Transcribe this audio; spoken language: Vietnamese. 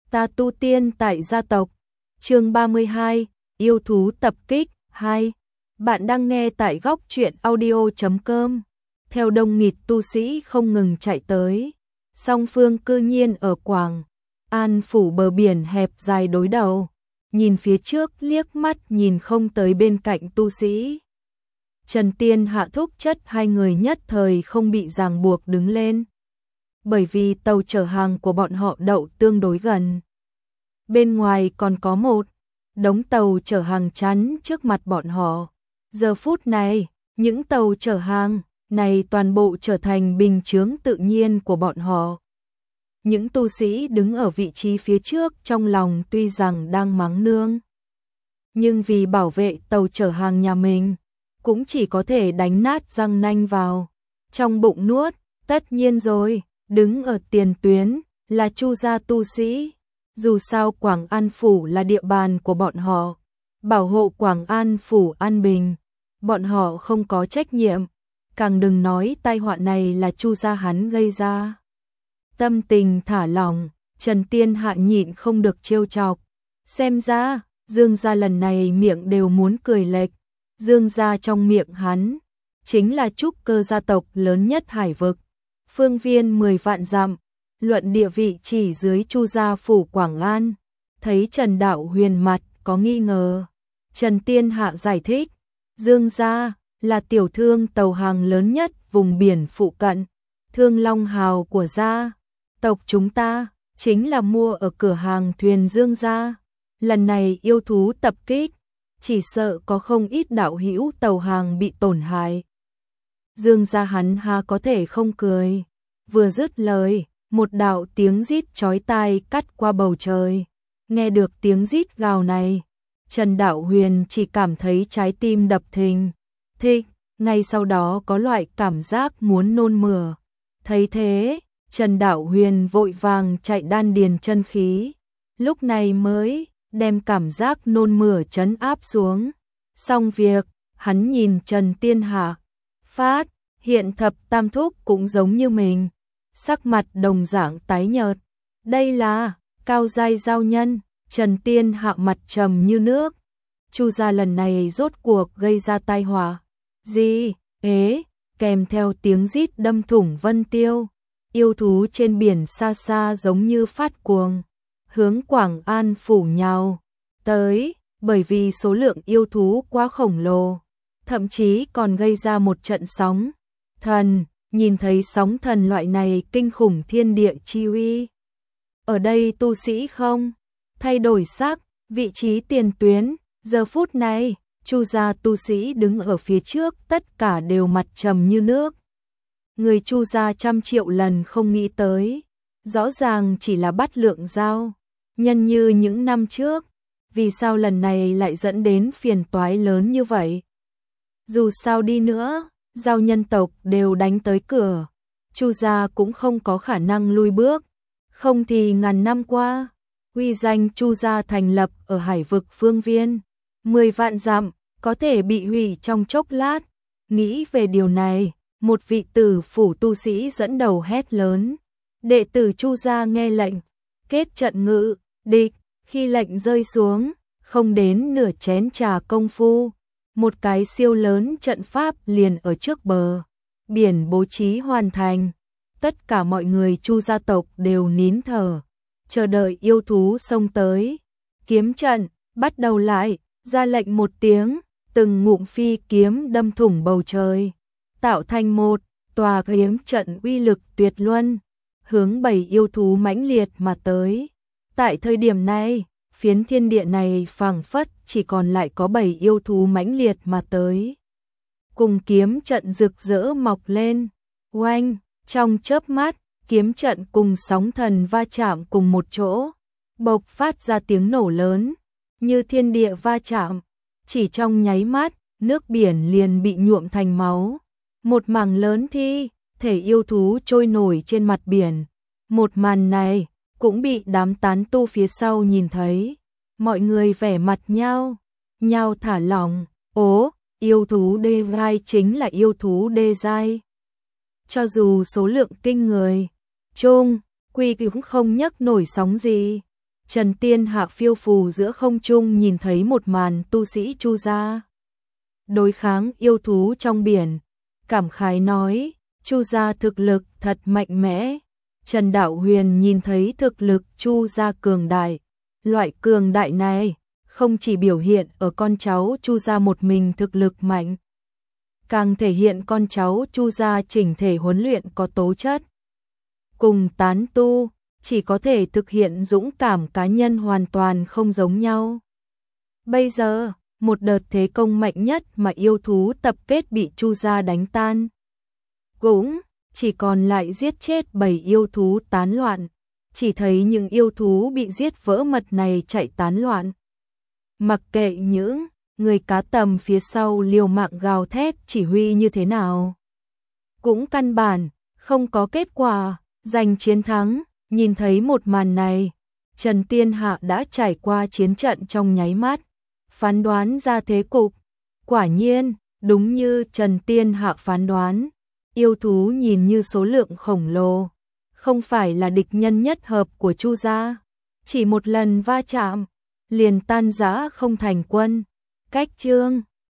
Ta tu tiên tại gia tộc. Chương 32, yêu thú tập kích 2. Bạn đang nghe tại góc truyện audio.com. Theo đông nghịt tu sĩ không ngừng chạy tới, song phương cư nhiên ở Quảng An phủ bờ biển hẹp dài đối đầu, nhìn phía trước liếc mắt nhìn không tới bên cạnh tu sĩ. Trần Tiên Hạ thúc chất hai người nhất thời không bị ràng buộc đứng lên, bởi vì tàu chở hàng của bọn họ đậu tương đối gần. Bên ngoài còn có một đống tàu chở hàng chắn trước mặt bọn họ. Giờ phút này, những tàu chở hàng này toàn bộ trở thành bình chướng tự nhiên của bọn họ. Những tu sĩ đứng ở vị trí phía trước trong lòng tuy rằng đang mắng nương, nhưng vì bảo vệ tàu chở hàng nhà mình, cũng chỉ có thể đánh nát răng nanh vào trong bụng nuốt. Tất nhiên rồi, đứng ở tiền tuyến là Chu gia tu sĩ. Dù sao Quảng An phủ là địa bàn của bọn họ, bảo hộ Quảng An phủ an bình, bọn họ không có trách nhiệm, càng đừng nói tai họa này là Chu gia hắn gây ra. Tâm tình thả lỏng, Trần Tiên Hạ nhịn không được trêu chọc. Xem ra, Dương gia lần này miệng đều muốn cười lệch. Dương gia trong miệng hắn chính là trúc cơ gia tộc lớn nhất hải vực, phương viên 10 vạn dặm, luận địa vị chỉ dưới Chu gia phủ Quảng An. Thấy Trần Đạo Huyền mặt có nghi ngờ, Trần Tiên Hạ giải thích, Dương gia là tiểu thương tàu hàng lớn nhất vùng biển phụ cận, Thương Long Hào của gia tộc chúng ta chính là mua ở cửa hàng thuyền Dương gia. Lần này yêu thú tập kích, chỉ sợ có không ít đạo hữu tàu hàng bị tổn hại. Dương gia hắn ha có thể không cười. Vừa dứt lời, một đạo tiếng rít chói tai cắt qua bầu trời. Nghe được tiếng rít gào này, Trần Đạo Huyền chỉ cảm thấy trái tim đập thình thịch, ngay sau đó có loại cảm giác muốn nôn mửa. Thấy thế, Trần Đạo Huyền vội vàng chạy đan điền chân khí, lúc này mới đem cảm giác nôn mửa trấn áp xuống. Xong việc, hắn nhìn Trần Tiên Hạ, phát hiện thập tam thúc cũng giống như mình, sắc mặt đồng dạng tái nhợt. Đây là cao giai giao nhân. Trần Tiên Hạ mặt trầm như nước. Chu gia lần này rốt cuộc gây ra tai họa gì? Kèm theo tiếng rít đâm thủng vân tiêu, yêu thú trên biển xa xa giống như phát cuồng, hướng Quảng An phủ nhào tới. Bởi vì số lượng yêu thú quá khổng lồ, thậm chí còn gây ra một trận sóng thần. Nhìn thấy sóng thần loại này kinh khủng thiên địa chi uy, ở đây tu sĩ không thay đổi sắc, vị trí tiền tuyến. Giờ phút này, Chu gia tu sĩ đứng ở phía trước tất cả đều mặt trầm như nước. Người Chu gia trăm triệu lần không nghĩ tới, rõ ràng chỉ là bắt lượng giao nhân như những năm trước, vì sao lần này lại dẫn đến phiền toái lớn như vậy? Dù sao đi nữa, giao nhân tộc đều đánh tới cửa, Chu gia cũng không có khả năng lui bước. Không thì ngàn năm qua, uy danh Chu gia thành lập ở hải vực phương viên 10 vạn dặm, có thể bị hủy trong chốc lát. Nghĩ về điều này, một vị tử phủ tu sĩ dẫn đầu hét lớn. Đệ tử Chu gia nghe lệnh, kết trận ngự địch. Khi lệnh rơi xuống, không đến nửa chén trà công phu, một cái siêu lớn trận pháp liền ở trước bờ biển bố trí hoàn thành. Tất cả mọi người Chu gia tộc đều nín thở, chờ đợi yêu thú xông tới. Kiếm trận bắt đầu lại, ra lệnh một tiếng, từng ngụm phi kiếm đâm thủng bầu trời, tạo thành một tòa kiếm trận uy lực tuyệt luân, hướng 7 yêu thú mãnh liệt mà tới. Tại thời điểm này, phiến thiên địa này phảng phất chỉ còn lại có 7 yêu thú mãnh liệt mà tới. Cùng kiếm trận rực rỡ mọc lên, oanh, trong chớp mắt, kiếm trận cùng sóng thần va chạm cùng một chỗ, bộc phát ra tiếng nổ lớn, như thiên địa va chạm. Chỉ trong nháy mắt, nước biển liền bị nhuộm thành máu. Một mảng lớn thi thể yêu thú trôi nổi trên mặt biển. Một màn này cũng bị đám tán tu phía sau nhìn thấy. Mọi người vẻ mặt nhau thả lỏng. Ố, yêu thú đê giai chính là yêu thú đê giai. Cho dù số lượng kinh người, chung quy cũng không nhấc nổi sóng gì. Trần Tiên Hạ phiêu phù giữa không trung nhìn thấy một màn tu sĩ Chu gia đối kháng yêu thú trong biển, cảm khái nói, Chu gia thực lực thật mạnh mẽ. Trần Đạo Huyền nhìn thấy thực lực Chu gia cường đại, loại cường đại này không chỉ biểu hiện ở con cháu Chu gia một mình thực lực mạnh, càng thể hiện con cháu Chu gia chỉnh thể huấn luyện có tố chất. Cùng tán tu, chỉ có thể thực hiện dũng cảm cá nhân hoàn toàn không giống nhau. Bây giờ, một đợt thế công mạnh nhất mà yêu thú tập kết bị Chu gia đánh tan. Cũng chỉ còn lại giết chết 7 yêu thú tán loạn, chỉ thấy những yêu thú bị giết vỡ mật này chạy tán loạn. Mặc kệ những người cá tầm phía sau liều mạng gào thét chỉ huy như thế nào, cũng căn bản không có kết quả giành chiến thắng. Nhìn thấy một màn này, Trần Tiên Hạ đã trải qua chiến trận trong nháy mắt, phán đoán ra thế cục. Quả nhiên, đúng như Trần Tiên Hạ phán đoán, yêu thú nhìn như số lượng khổng lồ, không phải là địch nhân nhất hợp của Chu gia, chỉ một lần va chạm liền tan rã không thành quân. Cách chương